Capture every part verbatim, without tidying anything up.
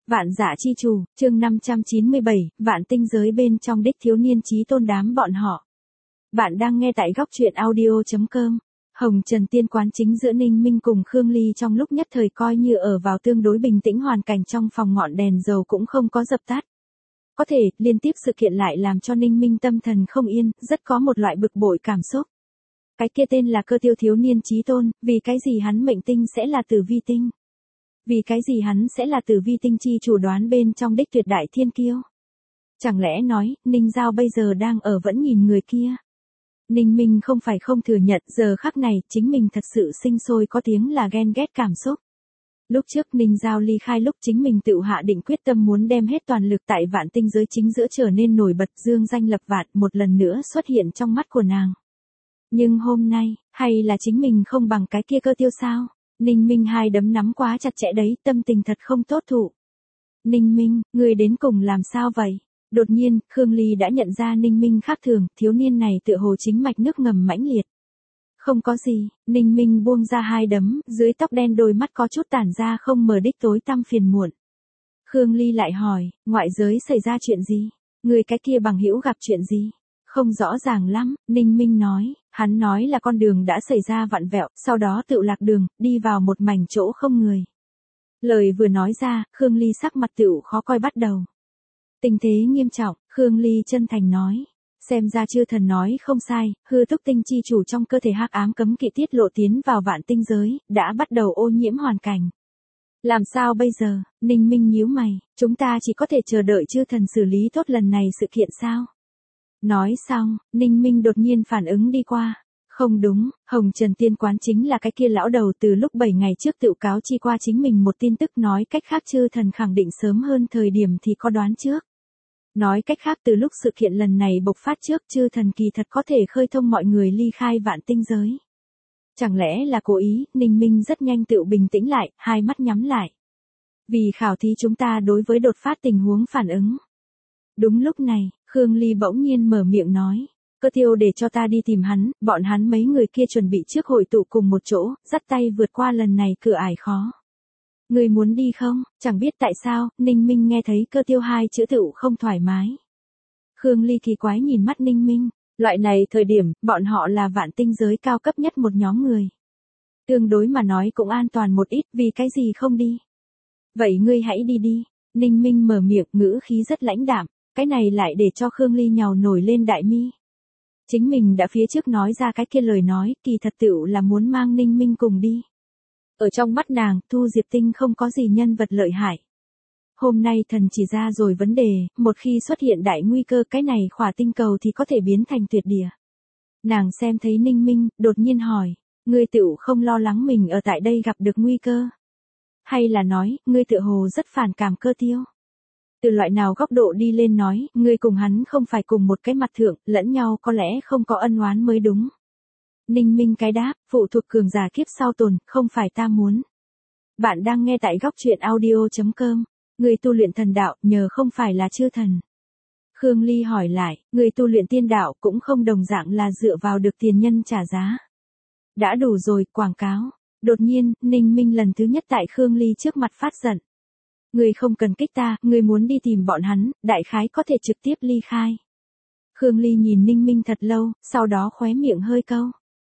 Vạn Dạ Chi Chủ, chương năm trăm chín mươi bảy, Vạn Tinh Giới bên trong đích thiếu niên chí tôn đám bọn họ. Bạn đang nghe tại góc truyện audio chấm com. Hồng Trần Tiên quán chính giữa Ninh Minh cùng Khương Ly trong lúc nhất thời coi như ở vào tương đối bình tĩnh hoàn cảnh trong phòng, ngọn đèn dầu cũng không có dập tắt. Có thể, liên tiếp sự kiện lại làm cho Ninh Minh tâm thần không yên, rất có một loại bực bội cảm xúc. Cái kia tên là Cơ Tiêu thiếu niên chí tôn, vì cái gì hắn mệnh tinh sẽ là Tử Vi tinh? Vì cái gì hắn sẽ là Tử Vi tinh chi chủ đoán bên trong đích tuyệt đại thiên kiêu? Chẳng lẽ nói, Ninh Giao bây giờ đang ở vẫn nhìn người kia? Ninh Minh không phải không thừa nhận, giờ khắc này, chính mình thật sự sinh sôi có tiếng là ghen ghét cảm xúc. Lúc trước Ninh Giao ly khai lúc chính mình tự hạ định quyết tâm muốn đem hết toàn lực tại Vạn Tinh Giới chính giữa trở nên nổi bật, dương danh lập vạn, một lần nữa xuất hiện trong mắt của nàng. Nhưng hôm nay, hay là chính mình không bằng cái kia Cơ Tiêu sao? Ninh Minh hai đấm nắm quá chặt chẽ đấy, tâm tình thật không tốt thụ. Ninh Minh, người đến cùng làm sao vậy? Đột nhiên, Khương Ly đã nhận ra Ninh Minh khác thường, thiếu niên này tựa hồ chính mạch nước ngầm mãnh liệt. Không có gì, Ninh Minh buông ra hai đấm, dưới tóc đen đôi mắt có chút tản ra không mờ đích tối tăm phiền muộn. Khương Ly lại hỏi, ngoại giới xảy ra chuyện gì? Người cái kia bằng hữu gặp chuyện gì? Không rõ ràng lắm, Ninh Minh nói, hắn nói là con đường đã xảy ra vặn vẹo, sau đó tự lạc đường, đi vào một mảnh chỗ không người. Lời vừa nói ra, Khương Ly sắc mặt tựu khó coi bắt đầu. Tình thế nghiêm trọng, Khương Ly chân thành nói. Xem ra chư thần nói không sai, hư túc tinh chi chủ trong cơ thể hắc ám cấm kỵ tiết lộ tiến vào Vạn Tinh Giới, đã bắt đầu ô nhiễm hoàn cảnh. Làm sao bây giờ? Ninh Minh nhíu mày, chúng ta chỉ có thể chờ đợi chư thần xử lý tốt lần này sự kiện sao? Nói xong, Ninh Minh đột nhiên phản ứng đi qua. Không đúng, Hồng Trần Tiên quán chính là cái kia lão đầu từ lúc bảy ngày trước tự cáo chi qua chính mình một tin tức, nói cách khác chư thần khẳng định sớm hơn thời điểm thì có đoán trước. Nói cách khác từ lúc sự kiện lần này bộc phát trước, chư thần kỳ thật có thể khơi thông mọi người ly khai Vạn Tinh Giới. Chẳng lẽ là cố ý? Ninh Minh rất nhanh tự bình tĩnh lại, hai mắt nhắm lại. Vì khảo thí chúng ta đối với đột phát tình huống phản ứng. Đúng lúc này, Khương Ly bỗng nhiên mở miệng nói, Cơ Tiêu để cho ta đi tìm hắn, bọn hắn mấy người kia chuẩn bị trước hội tụ cùng một chỗ, dắt tay vượt qua lần này cửa ải khó. Người muốn đi không? Chẳng biết tại sao, Ninh Minh nghe thấy Cơ Tiêu hai chữ tựu không thoải mái. Khương Ly kỳ quái nhìn mắt Ninh Minh, loại này thời điểm, bọn họ là Vạn Tinh Giới cao cấp nhất một nhóm người. Tương đối mà nói cũng an toàn một ít, vì cái gì không đi? Vậy ngươi hãy đi đi. Ninh Minh mở miệng, ngữ khí rất lãnh đạm, cái này lại để cho Khương Ly nhào nổi lên đại mi. Chính mình đã phía trước nói ra cái kia lời nói, kỳ thật tựu là muốn mang Ninh Minh cùng đi. Ở trong mắt nàng, Thu Diệp Tinh không có gì nhân vật lợi hại. Hôm nay thần chỉ ra rồi vấn đề, một khi xuất hiện đại nguy cơ, cái này khỏa tinh cầu thì có thể biến thành tuyệt địa. Nàng xem thấy Ninh Minh, đột nhiên hỏi, ngươi tựu không lo lắng mình ở tại đây gặp được nguy cơ? Hay là nói, ngươi tựa hồ rất phản cảm Cơ Tiêu? Từ loại nào góc độ đi lên nói, ngươi cùng hắn không phải cùng một cái mặt thượng, lẫn nhau có lẽ không có ân oán mới đúng. Ninh Minh cái đáp, phụ thuộc cường giả kiếp sau tồn, không phải ta muốn. Bạn đang nghe tại góc truyện audio chấm com. Người tu luyện thần đạo, nhờ không phải là chư thần. Khương Ly hỏi lại, người tu luyện tiên đạo cũng không đồng dạng là dựa vào được tiền nhân trả giá. Đã đủ rồi, quảng cáo. Đột nhiên, Ninh Minh lần thứ nhất tại Khương Ly trước mặt phát giận. Người không cần kích ta, người muốn đi tìm bọn hắn, đại khái có thể trực tiếp ly khai. Khương Ly nhìn Ninh Minh thật lâu, sau đó khóe miệng hơi câu.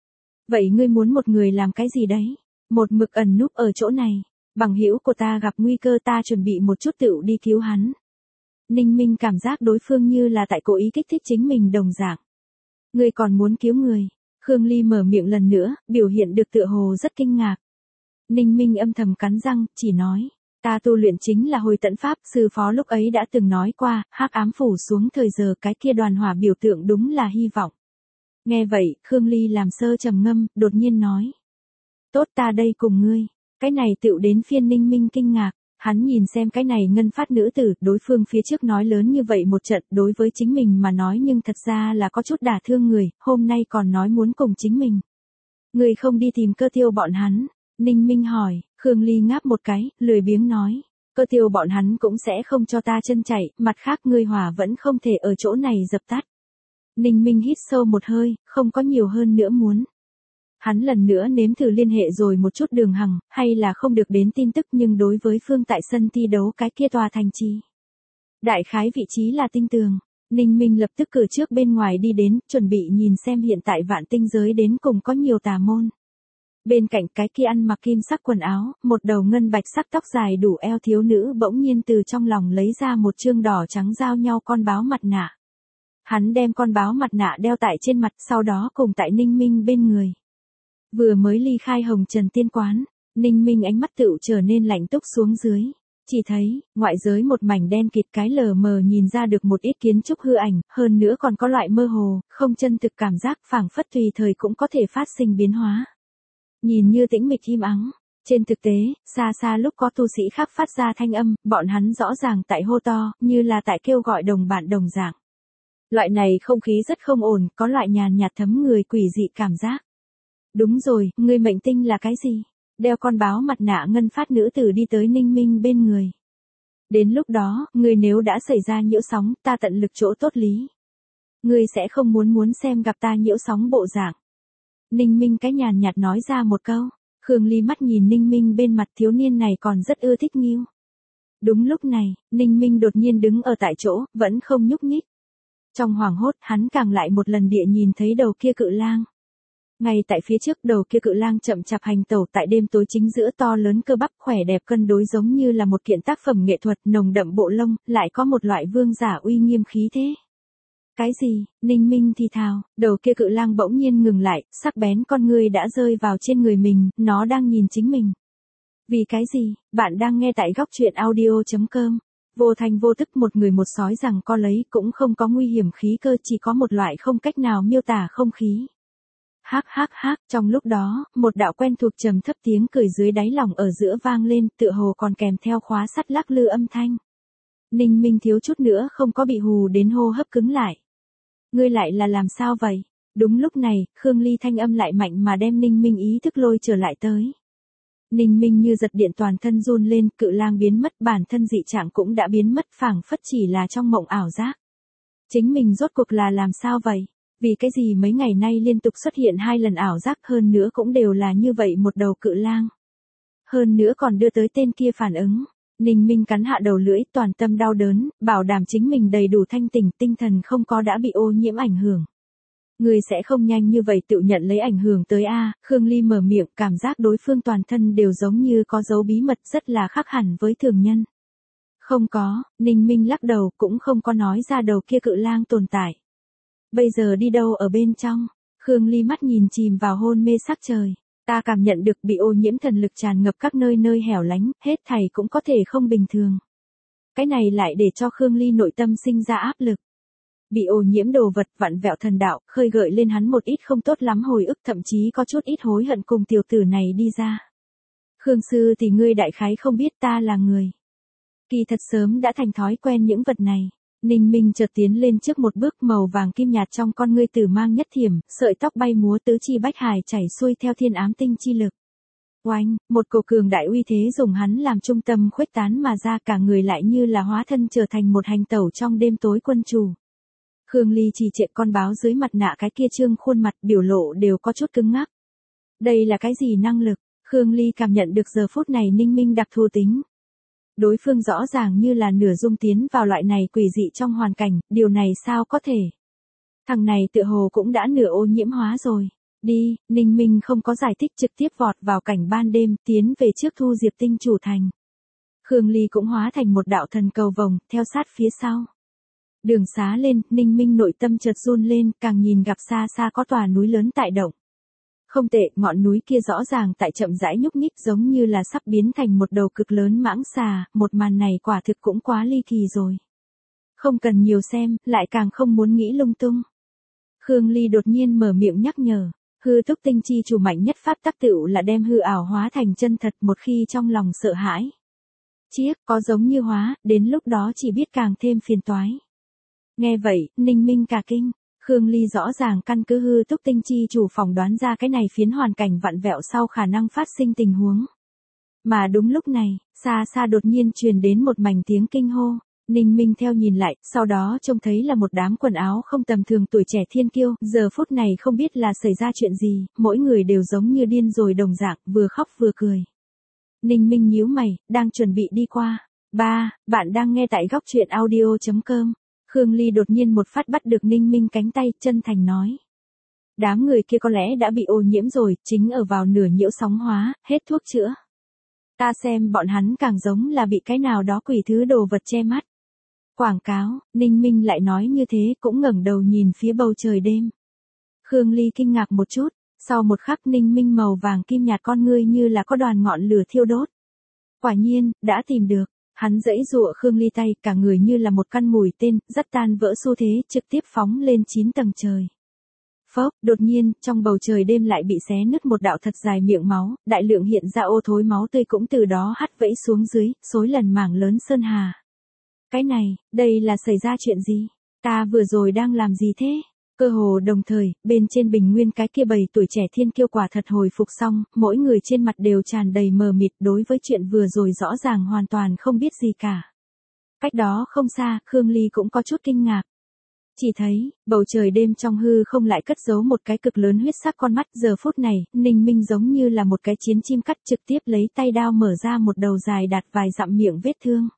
Vậy ngươi muốn một người làm cái gì đấy? Một mực ẩn núp ở chỗ này. Bằng hữu của ta gặp nguy cơ, ta chuẩn bị một chút tựu đi cứu hắn. Ninh Minh cảm giác đối phương như là tại cố ý kích thích chính mình đồng dạng. Ngươi còn muốn cứu người? Khương Ly mở miệng lần nữa, biểu hiện được tựa hồ rất kinh ngạc. Ninh Minh âm thầm cắn răng, chỉ nói, ta tu luyện chính là Hồi Tẫn Pháp, sư phó lúc ấy đã từng nói qua, hắc ám phủ xuống thời giờ, cái kia đoàn hỏa biểu tượng đúng là hy vọng. Nghe vậy, Khương Ly làm sơ trầm ngâm, đột nhiên nói. Tốt, ta đây cùng ngươi. Cái này tựu đến phiên Ninh Minh kinh ngạc, hắn nhìn xem cái này ngân phát nữ tử, đối phương phía trước nói lớn như vậy một trận, đối với chính mình mà nói nhưng thật ra là có chút đả thương người, hôm nay còn nói muốn cùng chính mình. Người không đi tìm Cơ Tiêu bọn hắn? Ninh Minh hỏi, Khương Ly ngáp một cái, lười biếng nói. Cơ Tiêu bọn hắn cũng sẽ không cho ta chân chạy, mặt khác ngươi hỏa vẫn không thể ở chỗ này dập tắt. Ninh Minh hít sâu một hơi, không có nhiều hơn nữa muốn. Hắn lần nữa nếm thử liên hệ rồi một chút Đường Hằng, hay là không được đến tin tức, nhưng đối với Phương tại sân thi đấu cái kia tòa thành trì, đại khái vị trí là tinh tường. Ninh Minh lập tức cử trước bên ngoài đi đến, chuẩn bị nhìn xem hiện tại Vạn Tinh giới đến cùng có nhiều tà môn. Bên cạnh cái kia ăn mặc kim sắc quần áo, một đầu ngân bạch sắc tóc dài đủ eo thiếu nữ bỗng nhiên từ trong lòng lấy ra một chương đỏ trắng giao nhau con báo mặt nạ. Hắn đem con báo mặt nạ đeo tại trên mặt, sau đó cùng tại Ninh Minh bên người. Vừa mới ly khai Hồng Trần Tiên Quán, Ninh Minh ánh mắt tựu trở nên lạnh túc xuống dưới. Chỉ thấy, ngoại giới một mảnh đen kịt, cái lờ mờ nhìn ra được một ít kiến trúc hư ảnh, hơn nữa còn có loại mơ hồ, không chân thực cảm giác phảng phất tùy thời cũng có thể phát sinh biến hóa. Nhìn như tĩnh mịch im ắng, trên thực tế, xa xa lúc có tu sĩ khác phát ra thanh âm, bọn hắn rõ ràng tại hô to, như là tại kêu gọi đồng bạn đồng dạng. Loại này không khí rất không ổn, có loại nhàn nhạt thấm người quỷ dị cảm giác. Đúng rồi, ngươi mệnh tinh là cái gì? Đeo con báo mặt nạ ngân phát nữ tử đi tới Ninh Minh bên người. Đến lúc đó, ngươi nếu đã xảy ra nhiễu sóng, ta tận lực chỗ tốt lý. Ngươi sẽ không muốn muốn xem gặp ta nhiễu sóng bộ dạng. Ninh Minh cái nhàn nhạt nói ra một câu. Khương Ly mắt nhìn Ninh Minh bên mặt, thiếu niên này còn rất ưa thích Nghiêu. Đúng lúc này, Ninh Minh đột nhiên đứng ở tại chỗ, vẫn không nhúc nhích. Trong hoảng hốt, hắn càng lại một lần địa nhìn thấy đầu kia cự lang. Ngay tại phía trước, đầu kia cự lang chậm chạp hành tẩu tại đêm tối, chính giữa to lớn cơ bắp khỏe đẹp cân đối giống như là một kiện tác phẩm nghệ thuật, nồng đậm bộ lông, lại có một loại vương giả uy nghiêm khí thế. Cái gì? Ninh Minh thì thào, đầu kia cự lang bỗng nhiên ngừng lại, sắc bén con ngươi đã rơi vào trên người mình, nó đang nhìn chính mình. Vì cái gì? Bạn đang nghe tại góc truyện audio chấm com. Vô thanh vô tức một người một sói rằng co lấy, cũng không có nguy hiểm khí cơ, chỉ có một loại không cách nào miêu tả không khí. Hắc hắc hắc, trong lúc đó, một đạo quen thuộc trầm thấp tiếng cười dưới đáy lòng ở giữa vang lên, tựa hồ còn kèm theo khóa sắt lắc lư âm thanh. Ninh Minh thiếu chút nữa không có bị hù đến hô hấp cứng lại. Ngươi lại là làm sao vậy? Đúng lúc này, Khương Ly thanh âm lại mạnh mà đem Ninh Minh ý thức lôi trở lại tới. Ninh Minh như giật điện, toàn thân run lên, cự lang biến mất, bản thân dị trạng cũng đã biến mất, phảng phất chỉ là trong mộng ảo giác. Chính mình rốt cuộc là làm sao vậy? Vì cái gì mấy ngày nay liên tục xuất hiện hai lần ảo giác, hơn nữa cũng đều là như vậy một đầu cự lang. Hơn nữa còn đưa tới tên kia phản ứng. Ninh Minh cắn hạ đầu lưỡi, toàn tâm đau đớn, bảo đảm chính mình đầy đủ thanh tỉnh, tinh thần không có đã bị ô nhiễm ảnh hưởng. Người sẽ không nhanh như vậy tự nhận lấy ảnh hưởng tới a. Khương Ly mở miệng, cảm giác đối phương toàn thân đều giống như có dấu bí mật, rất là khác hẳn với thường nhân. Không có, Ninh Minh lắc đầu, cũng không có nói ra đầu kia cự lang tồn tại. Bây giờ đi đâu ở bên trong? Khương Ly mắt nhìn chìm vào hôn mê sắc trời. Ta cảm nhận được bị ô nhiễm thần lực tràn ngập các nơi nơi hẻo lánh, hết thảy cũng có thể không bình thường. Cái này lại để cho Khương Ly nội tâm sinh ra áp lực. Bị ô nhiễm đồ vật vặn vẹo thần đạo, khơi gợi lên hắn một ít không tốt lắm hồi ức, thậm chí có chút ít hối hận cùng tiểu tử này đi ra. Khương sư thì ngươi đại khái không biết ta là người. Kỳ thật sớm đã thành thói quen những vật này. Ninh Minh chợt tiến lên trước một bước, màu vàng kim nhạt trong con ngươi tử mang nhất thiểm, sợi tóc bay múa, tứ chi bách hải chảy xuôi theo thiên ám tinh chi lực. Oanh, một cổ cường đại uy thế dùng hắn làm trung tâm khuếch tán mà ra, cả người lại như là hóa thân trở thành một hành tẩu trong đêm tối quân chủ. Khương Ly trì trệ, con báo dưới mặt nạ cái kia trương khuôn mặt biểu lộ đều có chút cứng ngắc. Đây là cái gì năng lực? Khương Ly cảm nhận được giờ phút này Ninh Minh đặc thù tính. Đối phương rõ ràng như là nửa dung tiến vào loại này quỷ dị trong hoàn cảnh, điều này sao có thể? Thằng này tựa hồ cũng đã nửa ô nhiễm hóa rồi. Đi, Ninh Minh không có giải thích, trực tiếp vọt vào cảnh ban đêm, tiến về trước Thu Diệp Tinh chủ thành. Khương Ly cũng hóa thành một đạo thần cầu vồng, theo sát phía sau. Đường xá lên, Ninh Minh nội tâm chợt run lên, càng nhìn gặp xa xa có tòa núi lớn tại động. Không tệ, ngọn núi kia rõ ràng tại chậm rãi nhúc nhích, giống như là sắp biến thành một đầu cực lớn mãng xà, một màn này quả thực cũng quá ly kỳ rồi. Không cần nhiều xem, lại càng không muốn nghĩ lung tung. Khương Ly đột nhiên mở miệng nhắc nhở, hư túc tinh chi chủ mạnh nhất pháp tắc tựu là đem hư ảo hóa thành chân thật, một khi trong lòng sợ hãi. Chiếc, có giống như hóa, đến lúc đó chỉ biết càng thêm phiền toái. Nghe vậy, Ninh Minh cả kinh. Khương Ly rõ ràng căn cứ hư túc tinh chi chủ phỏng đoán ra cái này phiến hoàn cảnh vặn vẹo sau khả năng phát sinh tình huống. Mà đúng lúc này, xa xa đột nhiên truyền đến một mảnh tiếng kinh hô. Ninh Minh theo nhìn lại, sau đó trông thấy là một đám quần áo không tầm thường tuổi trẻ thiên kiêu, giờ phút này không biết là xảy ra chuyện gì, mỗi người đều giống như điên rồi đồng dạng, vừa khóc vừa cười. Ninh Minh nhíu mày, đang chuẩn bị đi qua. Ba, bạn đang nghe tại góc truyện audio.com. Khương Ly đột nhiên một phát bắt được Ninh Minh cánh tay, chân thành nói. Đám người kia có lẽ đã bị ô nhiễm rồi, chính ở vào nửa nhiễu sóng hóa, hết thuốc chữa. Ta xem bọn hắn càng giống là bị cái nào đó quỷ thứ đồ vật che mắt. Quảng cáo, Ninh Minh lại nói như thế cũng ngẩng đầu nhìn phía bầu trời đêm. Khương Ly kinh ngạc một chút, sau một khắc Ninh Minh màu vàng kim nhạt con ngươi như là có đoàn ngọn lửa thiêu đốt. Quả nhiên, đã tìm được, hắn giãy giụa Khương Ly tay, cả người như là một căn mũi tên, dắt tan vỡ xu thế, trực tiếp phóng lên chín tầng trời. Phốc, đột nhiên, trong bầu trời đêm lại bị xé nứt một đạo thật dài miệng máu, đại lượng hiện ra ô thối máu tươi cũng từ đó hắt vẫy xuống dưới, xối lần mảng lớn sơn hà. Cái này, đây là xảy ra chuyện gì? Ta vừa rồi đang làm gì thế? Cơ hồ đồng thời, bên trên bình nguyên cái kia bầy tuổi trẻ thiên kiêu quả thật hồi phục xong, mỗi người trên mặt đều tràn đầy mờ mịt đối với chuyện vừa rồi rõ ràng hoàn toàn không biết gì cả. Cách đó không xa, Khương Ly cũng có chút kinh ngạc. Chỉ thấy, bầu trời đêm trong hư không lại cất giấu một cái cực lớn huyết sắc con mắt, giờ phút này, Ninh Minh giống như là một cái chiến chim cắt trực tiếp lấy tay đao mở ra một đầu dài đạt vài dặm miệng vết thương.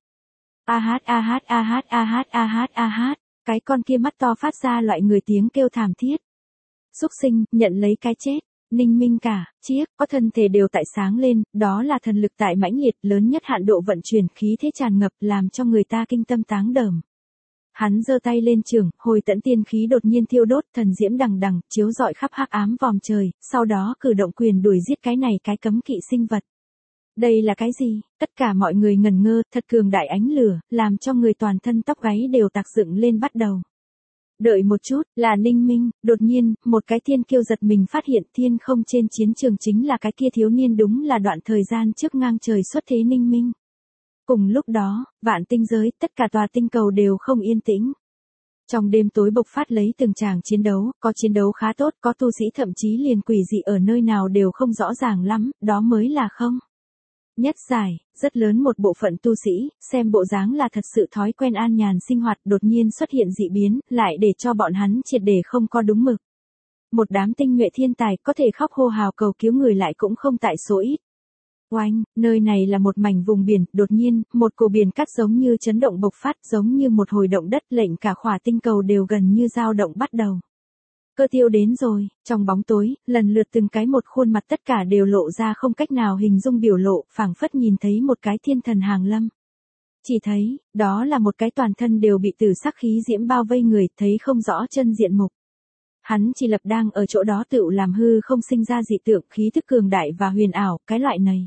A hát a hát a hát a hát a hát a hát, cái con kia mắt to phát ra loại người tiếng kêu thảm thiết. Súc sinh, nhận lấy cái chết. Ninh Minh cả, chiếc, có thân thể đều tại sáng lên, đó là thần lực tại mãnh liệt, lớn nhất hạn độ vận chuyển, khí thế tràn ngập, làm cho người ta kinh tâm táng đờm. Hắn giơ tay lên trường, hồi tận tiên khí đột nhiên thiêu đốt, thần diễm đằng đằng, chiếu rọi khắp hắc ám vòm trời, sau đó cử động quyền đuổi giết cái này cái cấm kỵ sinh vật. Đây là cái gì? Tất cả mọi người ngẩn ngơ, thật cường đại ánh lửa, làm cho người toàn thân tóc gáy đều tạc dựng lên bắt đầu. Đợi một chút, là Ninh Minh, đột nhiên, một cái thiên kiêu giật mình phát hiện thiên không trên chiến trường chính là cái kia thiếu niên, đúng là đoạn thời gian trước ngang trời xuất thế Ninh Minh. Cùng lúc đó, vạn tinh giới, tất cả tòa tinh cầu đều không yên tĩnh. Trong đêm tối bộc phát lấy từng tràng chiến đấu, có chiến đấu khá tốt, có tu sĩ thậm chí liền quỷ dị ở nơi nào đều không rõ ràng lắm, đó mới là không. Nhất giải, rất lớn một bộ phận tu sĩ, xem bộ dáng là thật sự thói quen an nhàn sinh hoạt, đột nhiên xuất hiện dị biến, lại để cho bọn hắn triệt để không có đúng mực. Một đám tinh nhuệ thiên tài có thể khóc hô hào cầu cứu người lại cũng không tại số ít. Oanh, nơi này là một mảnh vùng biển, đột nhiên, một cổ biển cát giống như chấn động bộc phát, giống như một hồi động đất, lệnh cả khỏa tinh cầu đều gần như dao động bắt đầu. Cơ tiêu đến rồi, trong bóng tối, lần lượt từng cái một khuôn mặt tất cả đều lộ ra không cách nào hình dung biểu lộ, phảng phất nhìn thấy một cái thiên thần hàng lâm. Chỉ thấy, đó là một cái toàn thân đều bị tử sắc khí diễm bao vây người, thấy không rõ chân diện mục. Hắn chỉ lập đang ở chỗ đó tựu làm hư không sinh ra dị tượng, khí thức cường đại và huyền ảo, cái loại này.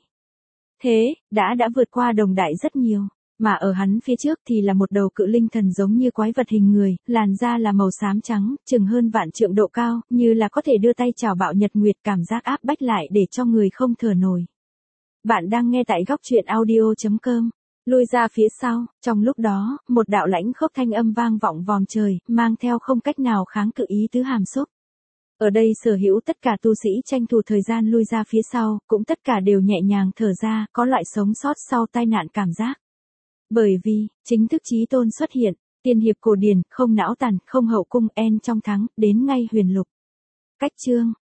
Thế, đã đã vượt qua đồng đại rất nhiều. Mà ở hắn phía trước thì là một đầu cự linh thần giống như quái vật hình người, làn da là màu xám trắng, chừng hơn vạn trượng độ cao, như là có thể đưa tay chào bạo nhật nguyệt, cảm giác áp bách lại để cho người không thở nổi. Bạn đang nghe tại góc truyện audio.com. Lui ra phía sau, trong lúc đó, một đạo lãnh khốc thanh âm vang vọng vòm trời, mang theo không cách nào kháng cự ý tứ hàm xúc. Ở đây sở hữu tất cả tu sĩ tranh thủ thời gian lui ra phía sau, cũng tất cả đều nhẹ nhàng thở ra, có loại sống sót sau tai nạn cảm giác. Bởi vì, chính thức chí tôn xuất hiện, tiên hiệp cổ điển, không não tàn, không hậu cung, en trong thắng, đến ngay huyền lục. Cách chương,